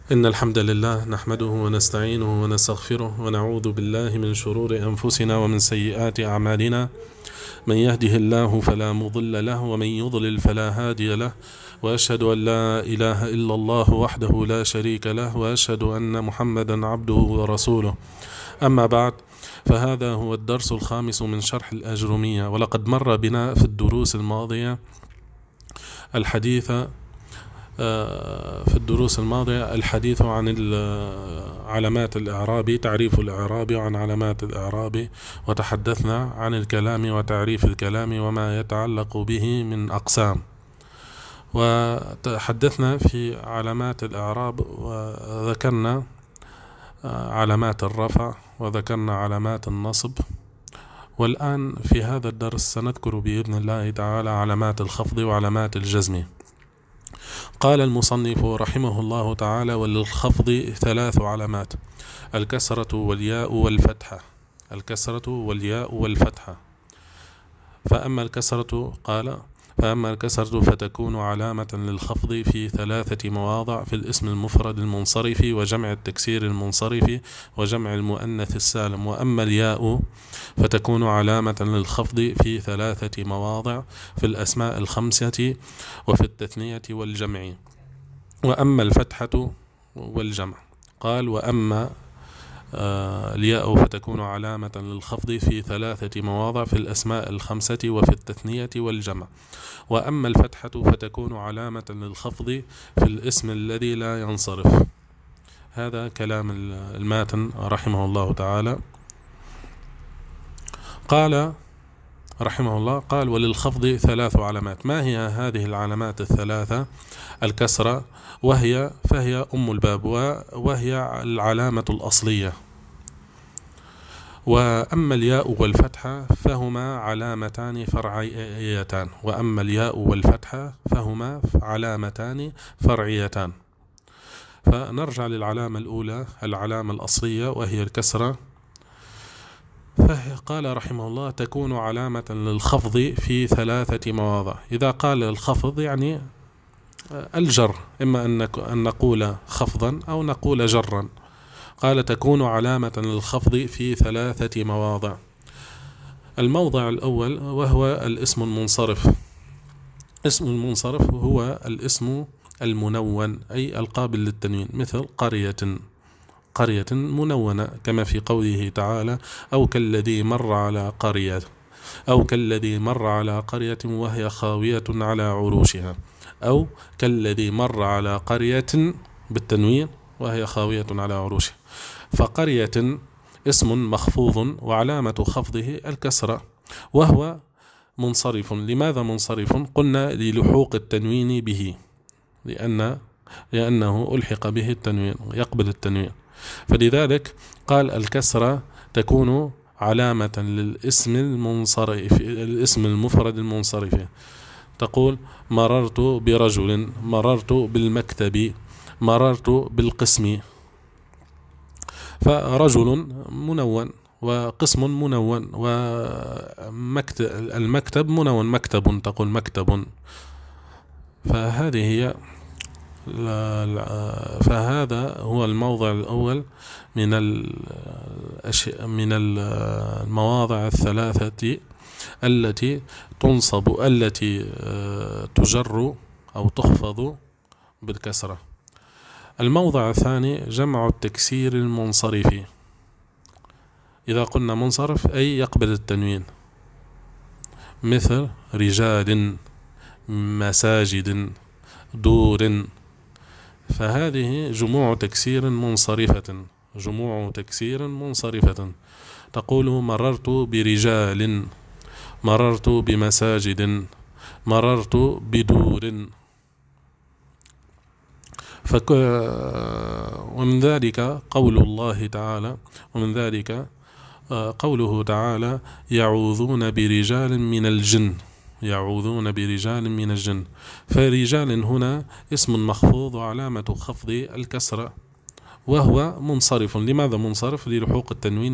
إن الحمد لله نحمده ونستعينه ونستغفره ونعوذ بالله من شرور أنفسنا ومن سيئات أعمالنا. من يهده الله فلا مضل له ومن يضلل فلا هادي له، وأشهد أن لا إله إلا الله وحده لا شريك له، وأشهد أن محمدا عبده ورسوله. أما بعد، فهذا هو الدرس الخامس من شرح الأجرمية، ولقد مر بنا في الدروس الماضية الحديث عن علامات الإعراب، تعريف الإعراب عن علامات الإعراب، وتحدثنا عن الكلام وتعريف الكلام وما يتعلق به من أقسام، وتحدثنا في علامات الإعراب وذكرنا علامات الرفع وذكرنا علامات النصب. والآن في هذا الدرس سنذكر بإذن الله تعالى علامات الخفض وعلامات الجزم. قال المصنف رحمه الله تعالى: وللخفض 3 علامات: الكسرة والياء والفتحة. الكسرة والياء والفتحة. فأما الكسرة فتكون علامة للخفض في 3 مواضع: في الاسم المفرد المنصرف، وجمع التكسير المنصرف، وجمع المؤنث السالم. وأما الياء فتكون علامة للخفض في 3 مواضع: في الأسماء 5، وفي التثنية والجمع. وأما الفتحة والجمع، قال: وأما الياء فتكون علامة للخفض في 3 مواضع: في الأسماء 5 وفي التثنية والجمع. وأما الفتحة فتكون علامة للخفض في الاسم الذي لا ينصرف. هذا كلام الماتن رحمه الله تعالى. قال رحمه الله: قال: وللخفض 3 علامات. ما هي هذه العلامات 3؟ الكسرة، فهي أم الباب، وهي العلامة الأصلية. وأما الياء والفتحة فهما علامتان فرعيتان. وأما الياء والفتحة فهما علامتان فرعيتان. فنرجع للعلامة الأولى، العلامة الأصلية، وهي الكسرة. قال رحمه الله: تكون علامة للخفض في 3 مواضع. إذا قال الخفض يعني الجر، إما أن نقول خفضا أو نقول جرا. قال: تكون علامة للخفض في 3 مواضع. الموضع الأول وهو الاسم المنصرف. اسم المنصرف هو الاسم المنون، أي القابل للتنوين، مثل قرية منونة، كما في قوله تعالى: أو كالذي مر على قرية وهي خاوية على عروشها. أو كالذي مر على قرية بالتنوين وهي خاوية على عروشها. فقرية اسم مخفوض وعلامة خفضه الكسرة، وهو منصرف. لماذا منصرف؟ قلنا للحوق التنوين به، لأنه ألحق به التنوين، يقبل التنوين. فلذلك قال: الكسرة تكون علامة للاسم المنصرف، الاسم المفرد المنصرف. تقول: مررت برجل، مررت بالمكتب، مررت بالقسم. فرجل منون، وقسم منون، والمكتب منون، مكتب، تقول مكتب. فهذا هو الموضع الأول من المواضع 3 التي تنصب، التي تجر أو تخفض بالكسرة. الموضع الثاني جمع التكسير المنصرف. إذا قلنا منصرف أي يقبل التنوين، مثل رجال، مساجد، دور. فهذه جموع تكسير منصرفة. تقول: مررت برجال، مررت بمساجد، مررت بدور. ومن ذلك قوله تعالى: يعوذون برجال من الجن. فرجال هنا اسم مخفوض وعلامة خفض الكسرة، وهو منصرف. لماذا منصرف؟ للحوق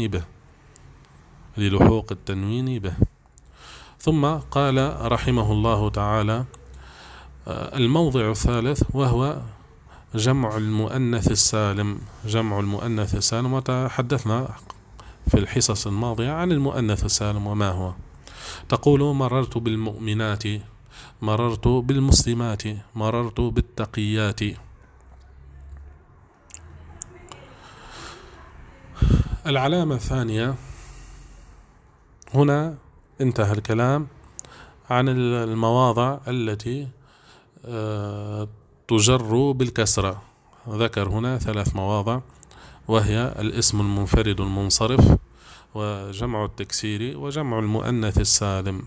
التنوين به. ثم قال رحمه الله تعالى: الموضع الثالث وهو جمع المؤنث السالم. جمع المؤنث السالم، وتحدثنا في الحصص الماضية عن المؤنث السالم وما هو. تقول مررت بالمؤمنات، مررت بالمسلمات، مررت بالتقيات. العلامة الثانية، هنا انتهى الكلام عن المواضع التي تجر بالكسرة. ذكر هنا 3 مواضع، وهي الاسم المنفرد المنصرف، وجمع التكسير، وجمع المؤنث السالم.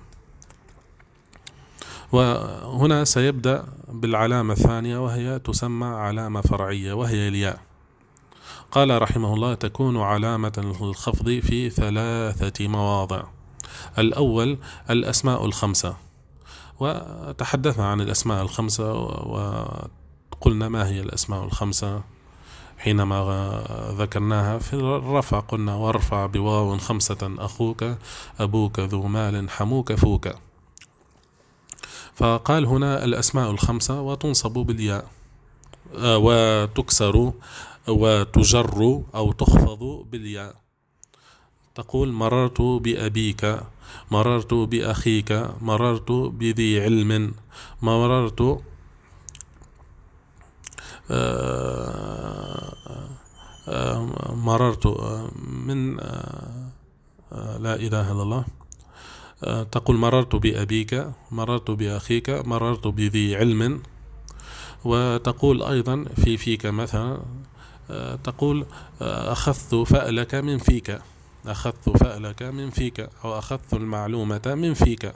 وهنا سيبدأ بالعلامة الثانية، وهي تسمى علامة فرعية، وهي الياء. قال رحمه الله: تكون علامة للخفض في 3 مواضع. الأول الأسماء الخمسة، وتحدثنا عن الأسماء الخمسة وقلنا ما هي الأسماء الخمسة حينما ذكرناها في الرفع. قلنا: وارفع بواو 5 أخوك، أبوك ذو مال، حموك فوك. فقال هنا الأسماء الخمسة وتنصب بالياء، وتكسر وتجر أو تخفض بالياء. تقول: مررت بأبيك، مررت بأخيك، مررت بذي علم، مررت مررت من لا إله إلا الله. تقول: مررت بأبيك، مررت بأخيك، مررت بذي علم. وتقول أيضا في فيك مثلا، تقول: أخذت فألك من فيك، أخذت فألك من فيك، أو أخذت المعلومة من فيك.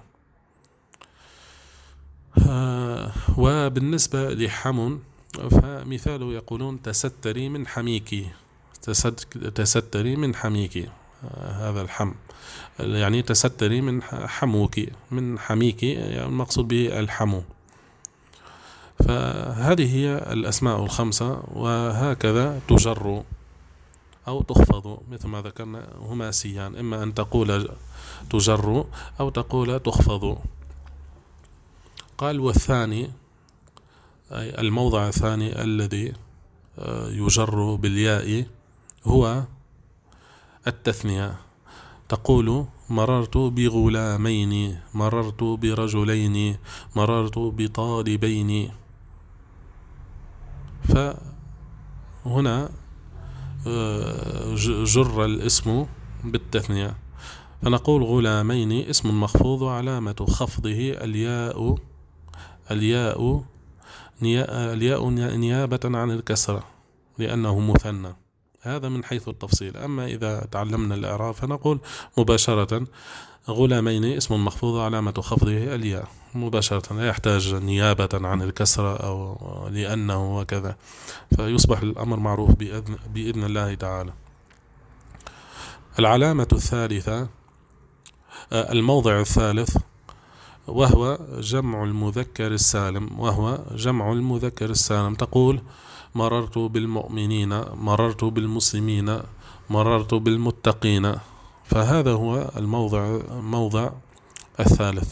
وبالنسبة لحم فمثاله يقولون: تستري من حميك، تستري من حميك. هذا الحم يعني تستري من حموك، من حميك يعني المقصود به الحمو. فهذه هي الأسماء الخمسة، وهكذا تجر أو تخفض مثل ما ذكرنا، هما سيان، إما أن تقول تجر أو تقول تخفض. قال: والثاني، أي الموضع الثاني الذي يجر بالياء هو التثنية. تقول: مررت بغلامين، مررت برجلين، مررت بطالبين. فهنا جر الاسم بالتثنية. فنقول: غلامين اسم مخفوض، علامة خفضه الياء، الياء نيابة عن الكسرة لأنه مثنى. هذا من حيث التفصيل. أما إذا تعلمنا الإعراب فنقول مباشرة: غلامين اسم مخفوض، علامة خفضه الياء، مباشرة، لا يحتاج نيابة عن الكسرة أو لأنه وكذا، فيصبح الأمر معروف بإذن الله تعالى. العلامة الثالثة، الموضع الثالث، وهو جمع المذكر السالم، وهو جمع المذكر السالم. تقول: مررت بالمؤمنين، مررت بالمسلمين، مررت بالمتقين. فهذا هو الموضع الثالث.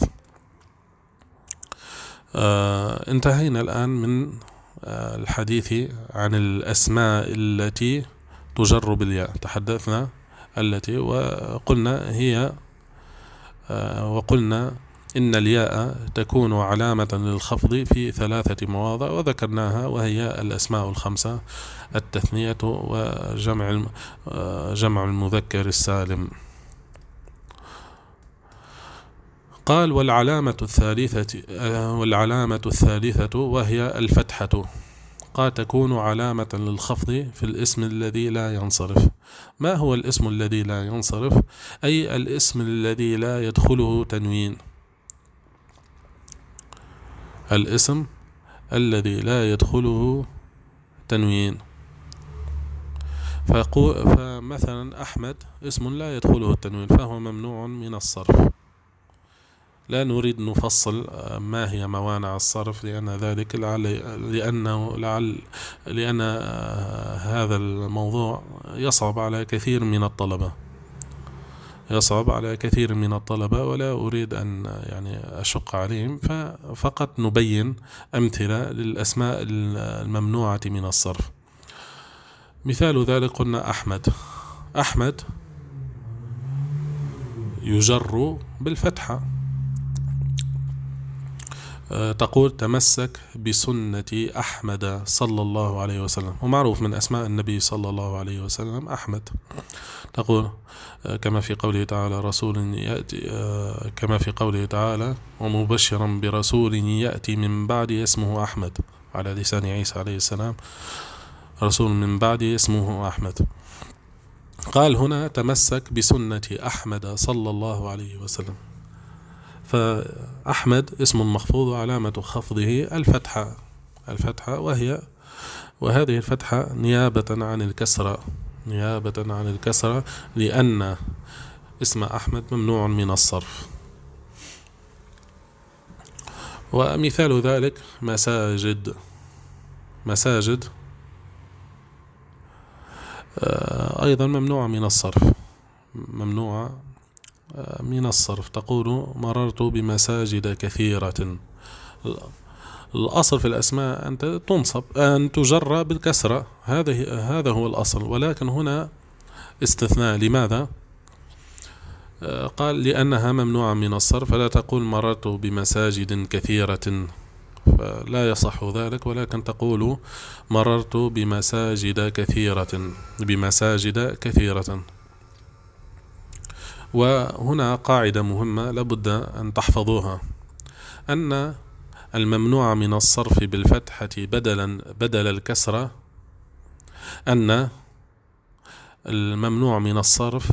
انتهينا الآن من الحديث عن الأسماء التي تجر بالياء. تحدثنا التي وقلنا إن الياء تكون علامة للخفض في 3 مواضع وذكرناها، وهي الأسماء الخمسة، التثنية، وجمع المذكر السالم. قال: والعلامة الثالثة وهي الفتحة. قال: تكون علامة للخفض في الاسم الذي لا ينصرف. ما هو الاسم الذي لا ينصرف؟ أي الاسم الذي لا يدخله تنوين، الاسم الذي لا يدخله تنوين. فمثلا أحمد اسم لا يدخله التنوين، فهو ممنوع من الصرف. لا نريد نفصل ما هي موانع الصرف، لأن هذا الموضوع يصعب على كثير من الطلبة. يصعب على كثير من الطلبة، ولا أريد أن يعني أشق عليهم، ففقط نبين أمثلة للأسماء الممنوعة من الصرف. مثال ذلك قلنا أحمد. أحمد يجر بالفتحة. تقول تمسك بسنة أحمد صلى الله عليه وسلم، ومعروف من أسماء النبي صلى الله عليه وسلم أحمد. تقول كما في قوله تعالى رسول يأتي، كما في قوله تعالى ومبشرا برسول يأتي من بعد اسمه أحمد، على لسان عيسى عليه السلام، رسول من بعد اسمه أحمد. قال هنا تمسك بسنة أحمد صلى الله عليه وسلم، فأحمد اسم مخفوض وعلامة خفضه الفتحة وهذه الفتحة نيابة عن الكسرة، لأن اسم أحمد ممنوع من الصرف. ومثال ذلك مساجد أيضا ممنوع من الصرف. تقول مررت بمساجد كثيرة. الأصل في الأسماء أن تجر بالكسرة، هذا هو الأصل، ولكن هنا استثناء. لماذا؟ قال لأنها ممنوعة من الصرف، فلا تقول مررت بمساجد كثيرة، فلا يصح ذلك، ولكن تقول مررت بمساجد كثيرة. وهنا قاعدة مهمة لابد أن تحفظوها، أن الممنوع من الصرف بالفتحة بدل الكسرة، أن الممنوع من الصرف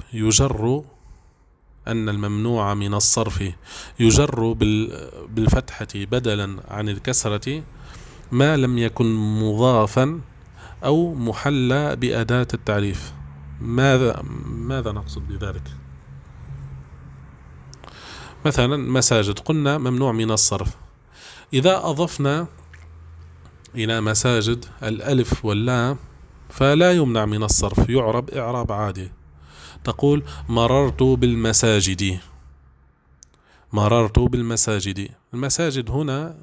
يجر بالفتحة بدلا عن الكسرة ما لم يكن مضافا أو محلى بأداة التعريف. ماذا نقصد بذلك؟ مثلا مساجد قلنا ممنوع من الصرف، إذا أضفنا إلى مساجد الألف واللام فلا يمنع من الصرف، يعرب إعراب عادي. تقول مررت بالمساجد. المساجد هنا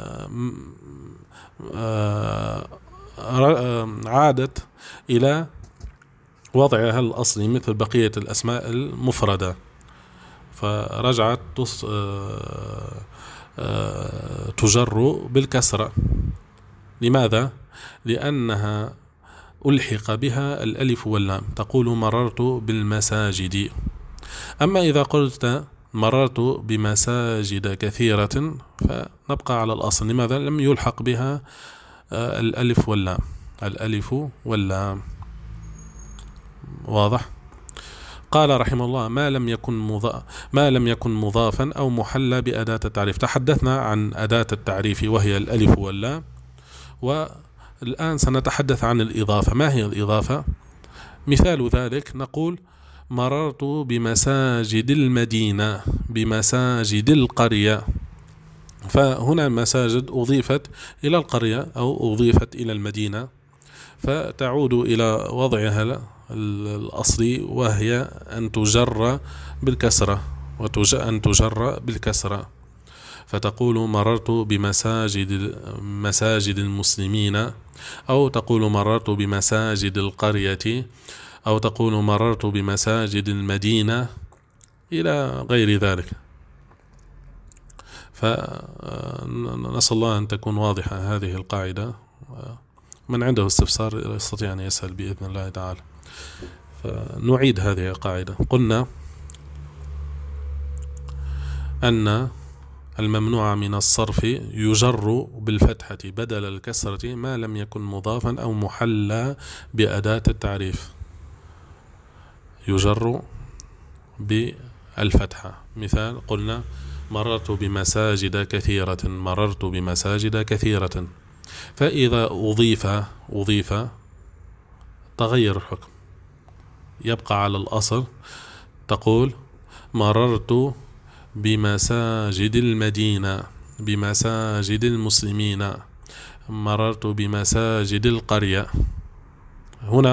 عادت إلى وضعها الأصلي مثل بقية الأسماء المفردة، فرجعت تجر بالكسرة. لماذا؟ لأنها ألحق بها الألف واللام. تقول مررت بالمساجد. أما إذا قلت مررت بمساجد كثيرة فنبقى على الأصل. لماذا؟ لم يلحق بها الألف واللام. واضح؟ قال رحمه الله ما لم يكن مضافا أو محلى بأداة التعريف. تحدثنا عن أداة التعريف وهي الألف واللام، والآن سنتحدث عن الإضافة. ما هي الإضافة؟ مثال ذلك نقول مررت بمساجد المدينة، بمساجد القرية، فهنا المساجد أضيفت إلى القرية أو أضيفت إلى المدينة، فتعود إلى وضعها الأصلي وهي أن تجر بالكسرة، فتقول مررت بمساجد المسلمين، أو تقول مررت بمساجد القرية، أو تقول مررت بمساجد المدينة، إلى غير ذلك. فنسأل الله أن تكون واضحة هذه القاعدة، من عنده استفسار يستطيع أن يسأل بإذن الله تعالى. فنعيد هذه القاعدة. قلنا أن الممنوع من الصرف يجر بالفتحة بدل الكسرة ما لم يكن مضافا أو محلى بأداة التعريف، يجر بالفتحة. مثال قلنا مررت بمساجد كثيرة، فإذا أضيف تغير الحكم، يبقى على الأصل. تقول مررت بمساجد المدينة، بمساجد المسلمين، مررت بمساجد القرية، هنا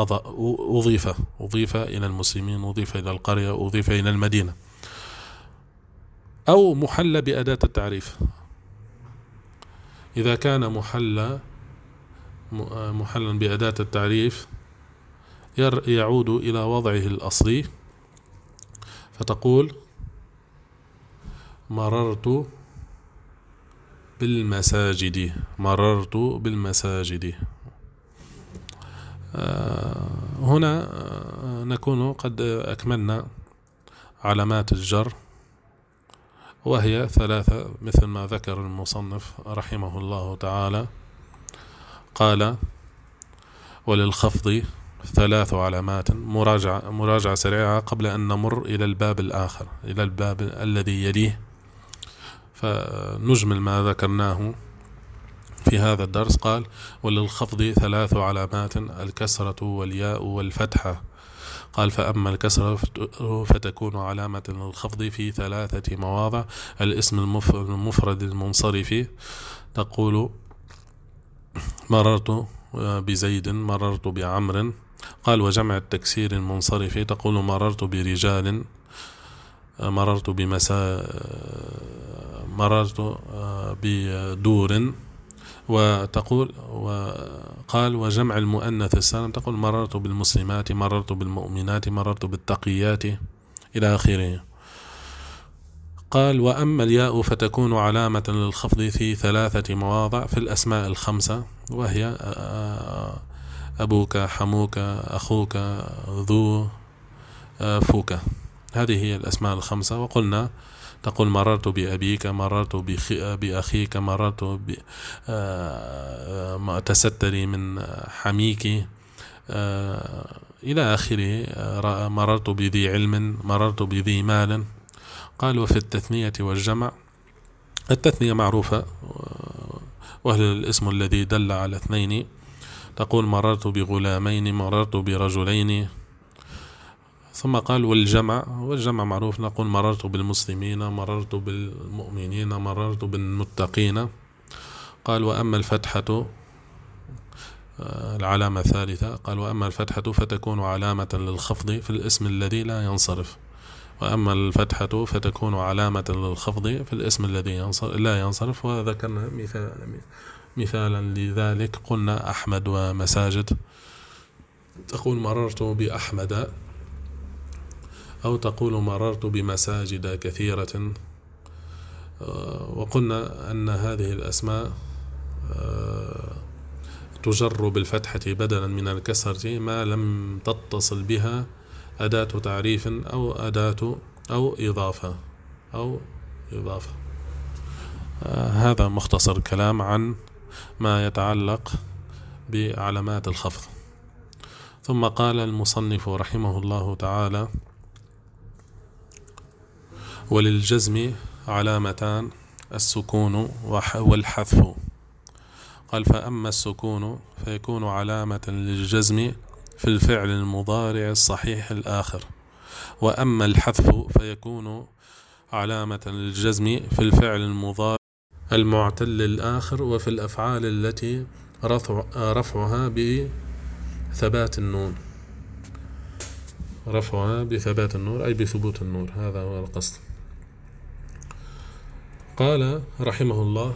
أضيف إلى المسلمين، أضيف إلى القرية، أضيف إلى المدينة. أو محل بأداة التعريف، إذا كان محلا بأداة التعريف يعود إلى وضعه الأصلي، فتقول مررت بالمساجد، مررت بالمساجد. هنا نكون قد أكملنا علامات الجر، وهي 3 مثل ما ذكر المصنف رحمه الله تعالى. قال: وللخفض 3 علامات. مراجعة سريعة قبل أن نمر إلى الباب الآخر، إلى الباب الذي يليه، فنجمل ما ذكرناه في هذا الدرس. قال: وللخفض 3 علامات: الكسرة والياء والفتحة. قال: فأما الكسرة فتكون علامة للخفض في 3 مواضع: الاسم المفرد المنصرف، تقول مررت بزيد، مررت بعمر. قال: وجمع التكسير المنصرف، تقول مررت برجال، مررت مررت بدور. وتقول قال: وجمع المؤنث السالم، تقول مررت بالمسلمات، مررت بالمؤمنات، مررت بالتقيات، إلى آخره. قال: وأما الياء فتكون علامة للخفض في 3 مواضع في الأسماء ال5، وهي أبوك، حموك، أخوك، ذو، فوك. هذه هي الأسماء ال5. وقلنا تقول مررت بأبيك، مررت بأخيك، مررت تستري من حميك، إلى آخره. مررت بذي علم، مررت بذي مال. قال: وفي التثنية والجمع، التثنية معروفة وهي الاسم الذي دل على 2. تقول مررت بغلامين، مررت برجلين. ثم قال: والجمع معروف، نقول مررت بالمسلمين، مررت بالمؤمنين، مررت بالمتقين. قال: وأما الفتحة، العلامة الثالثة. قال: وأما الفتحة فتكون علامة للخفض في الاسم الذي لا ينصرف. وأما الفتحة فتكون علامة للخفض في الاسم الذي لا ينصرف. وذكرنا مثالا لذلك، قلنا أحمد ومساجد، تقول مررت بأحمد، أو تقول مررت بمساجد كثيرة. وقلنا أن هذه الأسماء تجر بالفتحة بدلا من الكسرة ما لم تتصل بها أداة تعريف أو إضافة. هذا مختصر كلام عن ما يتعلق بعلامات الخفض. ثم قال المصنف رحمه الله تعالى: وللجزم علامتان: السكون والحذف. قال: فأما السكون فيكون علامة للجزم في الفعل المضارع الصحيح الآخر، وأما الحذف فيكون علامة للجزم في الفعل المضارع المعتل الآخر، وفي الأفعال التي رفعها بثبات النون، أي بثبوت النون، هذا هو القصد. قال رحمه الله: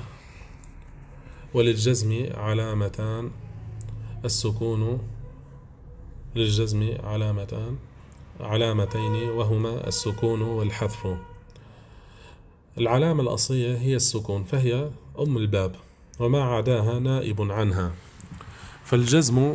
وللجزم علامتان: السكون، للجزم علامتين، وهما السكون والحذف. العلامة الأصلية هي السكون، فهي أم الباب، وما عداها نائب عنها. فالجزم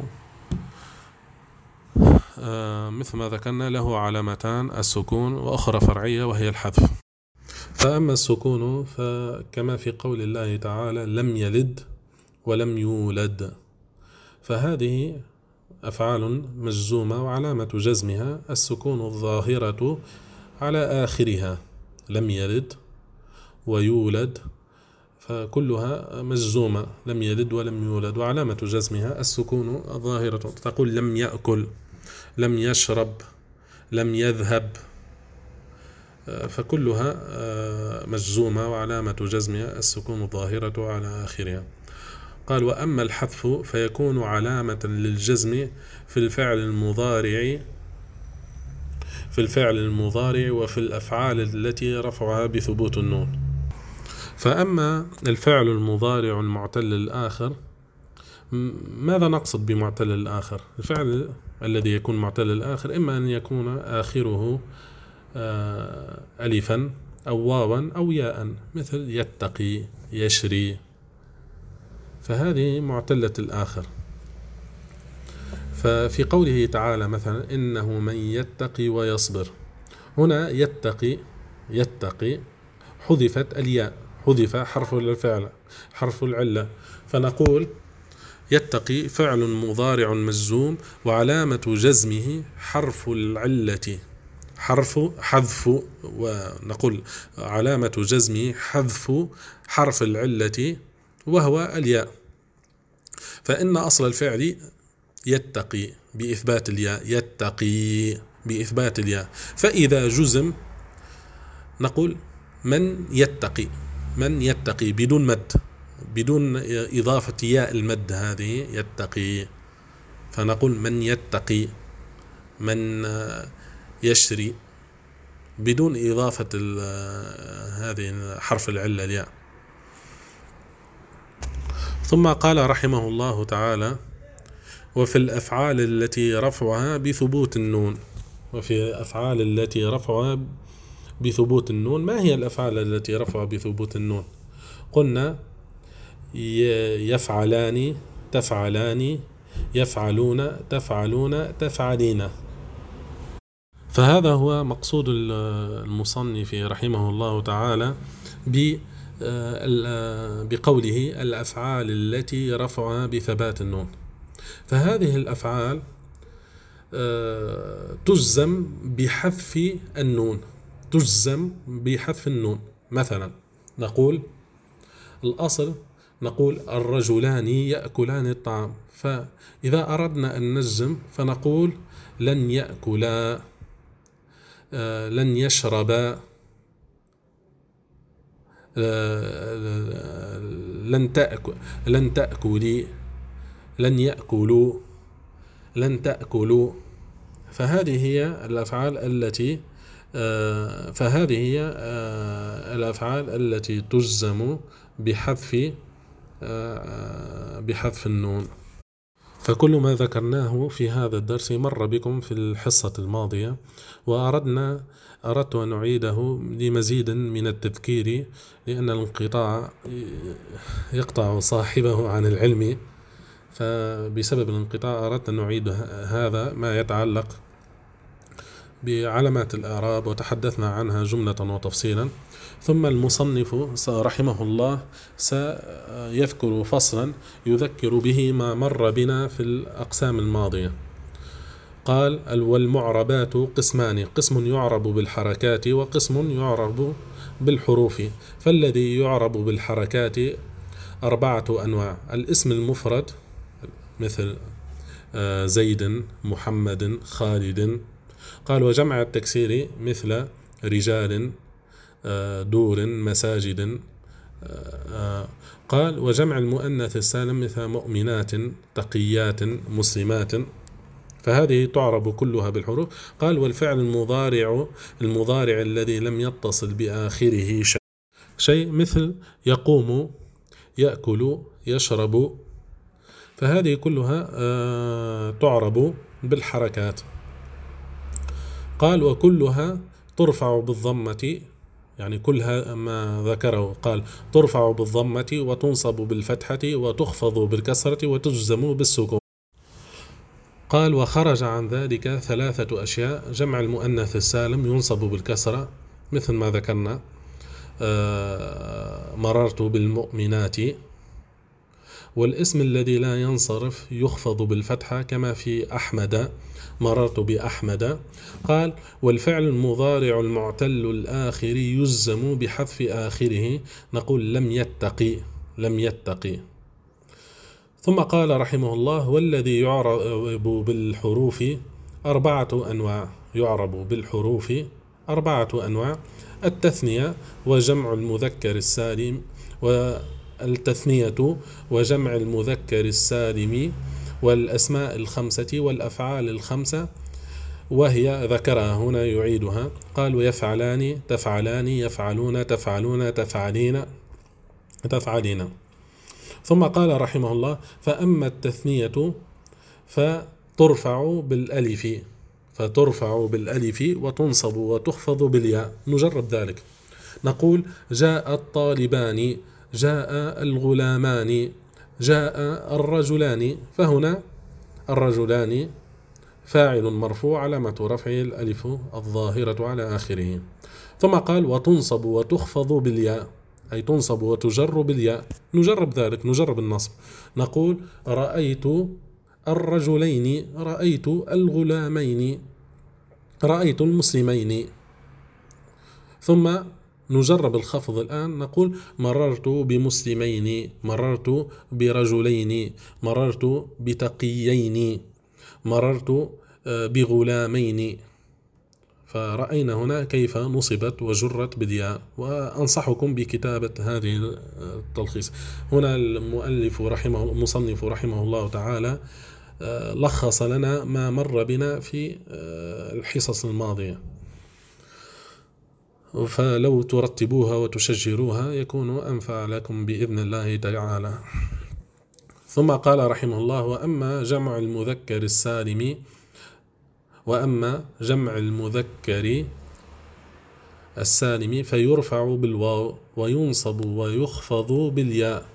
مثل ما ذكرنا له علامتان: السكون، وأخرى فرعية وهي الحذف. فأما السكون فكما في قول الله تعالى: لم يلد ولم يولد، فهذه أفعال مجزومة، وعلامة جزمها السكون الظاهرة على آخرها. لم يلد ويولد فكلها مجزومة، لم يلد ولم يولد، وعلامة جزمها السكون الظاهرة. تقول لم يأكل، لم يشرب، لم يذهب، فكلها مجزومة، وعلامة جزمها السكون الظاهرة على آخرها. قال وأما الحذف فيكون علامة للجزم في الفعل المضارع وفي الأفعال التي رفعها بثبوت النون. فأما الفعل المضارع المعتل الآخر، ماذا نقصد بمعتل الآخر؟ الفعل الذي يكون معتل الآخر إما أن يكون آخره ألفا أو واوا أو ياء، مثل يتقي، يشري، فهذه معتلة الآخر. ففي قوله تعالى مثلا إنه من يتقي ويصبر، هنا يتقي حذفت الياء، حذف حرف الفعل حرف العلة، فنقول يتقي فعل مضارع مجزوم وعلامة جزمه حرف العلة، حذف، ونقول علامة جزمه حذف حرف العلة وهو الياء. فإن أصل الفعل يتقي بإثبات الياء، يتقي بإثبات الياء، فإذا جزم نقول من يتقي بدون مد، بدون إضافة ياء المد هذه يتقي، فنقول من يتقي، من يشري، بدون إضافة هذه حرف العلة الياء. ثم قال رحمه الله تعالى وفي الأفعال التي رفعها بثبوت النون. وفي الأفعال التي رفعها بثبوت النون، ما هي الأفعال التي رفعها بثبوت النون؟ قلنا يفعلان، تفعلان، يفعلون، تفعلون، تفعلين. فهذا هو مقصود المصنف رحمه الله تعالى بقوله الأفعال التي رفعها بثبات النون. فهذه الأفعال تجزم بحذف النون، تجزم بحذف النون. مثلا نقول الأصل نقول الرجلان يأكلان الطعام، فإذا أردنا أن نجزم فنقول لن يأكلا، لن يشربا، لن تأكلي، لن يأكلوا، لن تأكلوا. فهذه هي الأفعال التي تجزم بحذف النون. فكل ما ذكرناه في هذا الدرس مر بكم في الحصة الماضية، أردت أن أعيده لمزيد من التذكير، لأن الانقطاع يقطع صاحبه عن العلم، فبسبب الانقطاع أردت أن نعيد هذا ما يتعلق بعلامات الإعراب، وتحدثنا عنها جملة وتفصيلا. ثم المصنف رحمه الله سيذكر فصلا يذكر به ما مر بنا في الأقسام الماضية. قال والمعربات قسمان، قسم يعرب بالحركات وقسم يعرب بالحروف. فالذي يعرب بالحركات 4 أنواع: الاسم المفرد مثل زيد، محمد، خالد. قال وجمع التكسير مثل رجال، دور، مساجد. قال وجمع المؤنث السالم مثل مؤمنات، تقيات، مسلمات. فهذه تعرب كلها بالحروف. قال والفعل المضارع الذي لم يتصل بآخره شيء مثل يقوم، يأكل، يشرب، فهذه كلها تعرب بالحركات. قال وكلها ترفع بالضمة، يعني كلها ما ذكره قال ترفع بالضمة وتنصب بالفتحة وتخفض بالكسرة وتجزم بالسكون. قال وخرج عن ذلك 3 أشياء: جمع المؤنث السالم ينصب بالكسرة مثل ما ذكرنا، مررت بالمؤمنات. والاسم الذي لا ينصرف يخفض بالفتحة كما في أحمد، مررت بأحمد. قال والفعل المضارع المعتل الآخر يجزم بحذف آخره، نقول لم يتقي، لم يتقي. ثم قال رحمه الله والذي يعرب بالحروف 4 أنواع، يعرب بالحروف 4 أنواع: التثنية وجمع المذكر السالم التثنية وجمع المذكر السالم والأسماء الخمسة والأفعال الخمسة، وهي ذكرها هنا يعيدها. قالوا يفعلان، تفعلان، يفعلون، تفعلون، تفعلين، تفعلين. ثم قال رحمه الله: فأما التثنية فترفع بالألف وتنصب وتخفض بالياء. نجرب ذلك. نقول: جاء الطالبان، جاء الغلامان، جاء الرجلان. فهنا الرجلان فاعل مرفوع، علامة رفعه الألف الظاهرة على آخره. ثم قال: وتنصب وتخفض بالياء، أي تنصب وتجر بالياء. نجرب ذلك، نجرب النصب. نقول: رأيت الرجلين، رأيت الغلامين، رأيت المسلمين. ثم نجرب الخفض الآن. نقول: مررت بمسلمين، مررت برجلين، مررت بتقيين، مررت بغلامين. فرأينا هنا كيف نصبت وجرت بالياء. وأنصحكم بكتابة هذه التلخيص. هنا المصنف رحمه الله تعالى لخص لنا ما مر بنا في الحصص الماضية، فلو ترتبوها وتشجروها يكون أنفع لكم بإذن الله تعالى. ثم قال رحمه الله: وأما جمع المذكر السالم، وأما جمع المذكر السالم فيرفع بالواو وينصب ويخفض بالياء.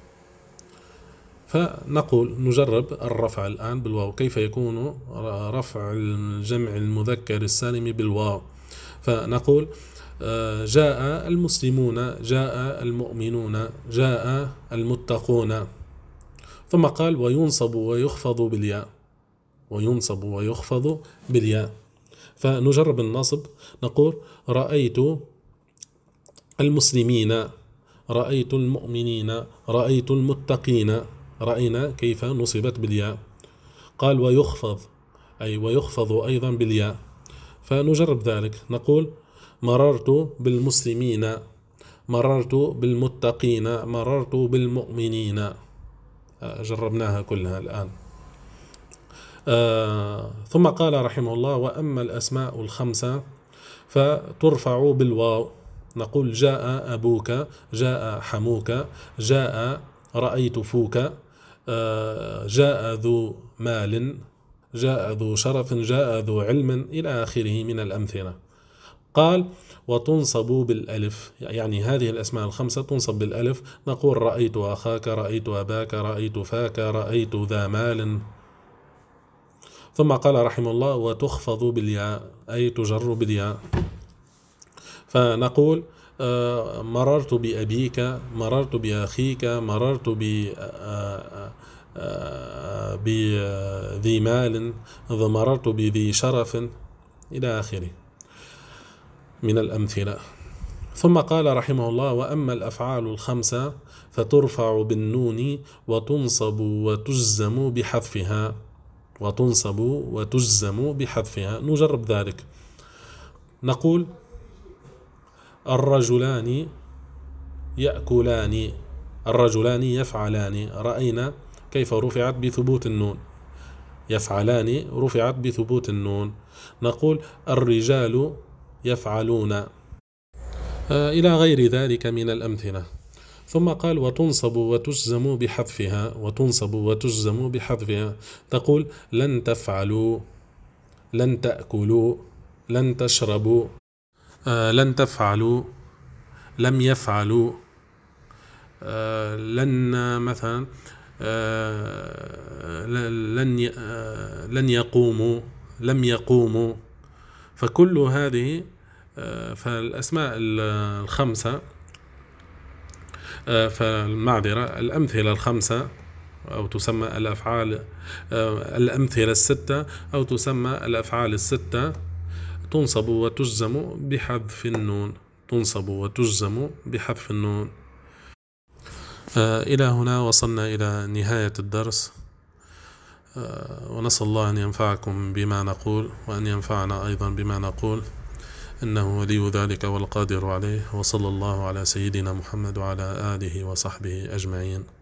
فنقول نجرب الرفع الآن بالواو. كيف يكون رفع الجمع المذكر السالم بالواو؟ فنقول: جاء المسلمون، جاء المؤمنون، جاء المتقون. ثم قال: وينصب ويخفض بالياء، وينصب ويخفض بالياء. فنجرب النصب. نقول: رأيت المسلمين، رأيت المؤمنين، رأيت المتقين. رأينا كيف نصبت بالياء. قال: ويخفض، أي ويخفض أيضا بالياء. فنجرب ذلك. نقول: مررت بالمسلمين، مررت بالمتقين، مررت بالمؤمنين. جربناها كلها الآن. ثم قال رحمه الله: وأما الأسماء الخمسة فترفع بالواو. نقول: جاء أبوك، جاء حموك، جاء رأيت فوك، جاء ذو مال، جاء ذو شرف، جاء ذو علم، إلى آخره من الأمثلة. قال: وتنصب بالألف، يعني هذه الأسماء الخمسة تنصب بالألف. نقول: رأيت أخاك، رأيت أباك، رأيت فاك، رأيت ذا مال. ثم قال رحمه الله: وتخفض بالياء، أي تجر بالياء. فنقول: مررت بأبيك، مررت بأخيك، مررت بذي مال، مررت بذي شرف، إلى آخره من الأمثلة. ثم قال رحمه الله: وأما الأفعال الخمسة فترفع بالنون وتنصب وتجزم بحذفها، وتنصب وتجزم بحذفها. نجرب ذلك. نقول: الرجلان يأكلان، الرجلان يفعلان. رأينا كيف رفعت بثبوت النون، يفعلان رفعت بثبوت النون. نقول: الرجال يفعلون، إلى غير ذلك من الأمثلة. ثم قال: وتنصب وتجزم بحذفها، وتنصب وتجزم بحذفها. تقول: لن تفعلوا، لن تأكلوا، لن تشربوا، لن تفعلوا، لم يفعلوا، لن مثلا لن يقوموا، لم يقوموا. فكل هذه فالأسماء الخمسة، فالمعذرة الأمثلة الخمسة، أو تسمى الأفعال الأمثلة الستة، أو تسمى الأفعال الستة، تنصب وتجزم بحذف النون، تنصب وتجزم بحذف النون. إلى هنا وصلنا إلى نهاية الدرس، ونسأل الله أن ينفعكم بما نقول وأن ينفعنا أيضا بما نقول. إنه ولي ذلك والقادر عليه. وصلى الله على سيدنا محمد وعلى آله وصحبه أجمعين.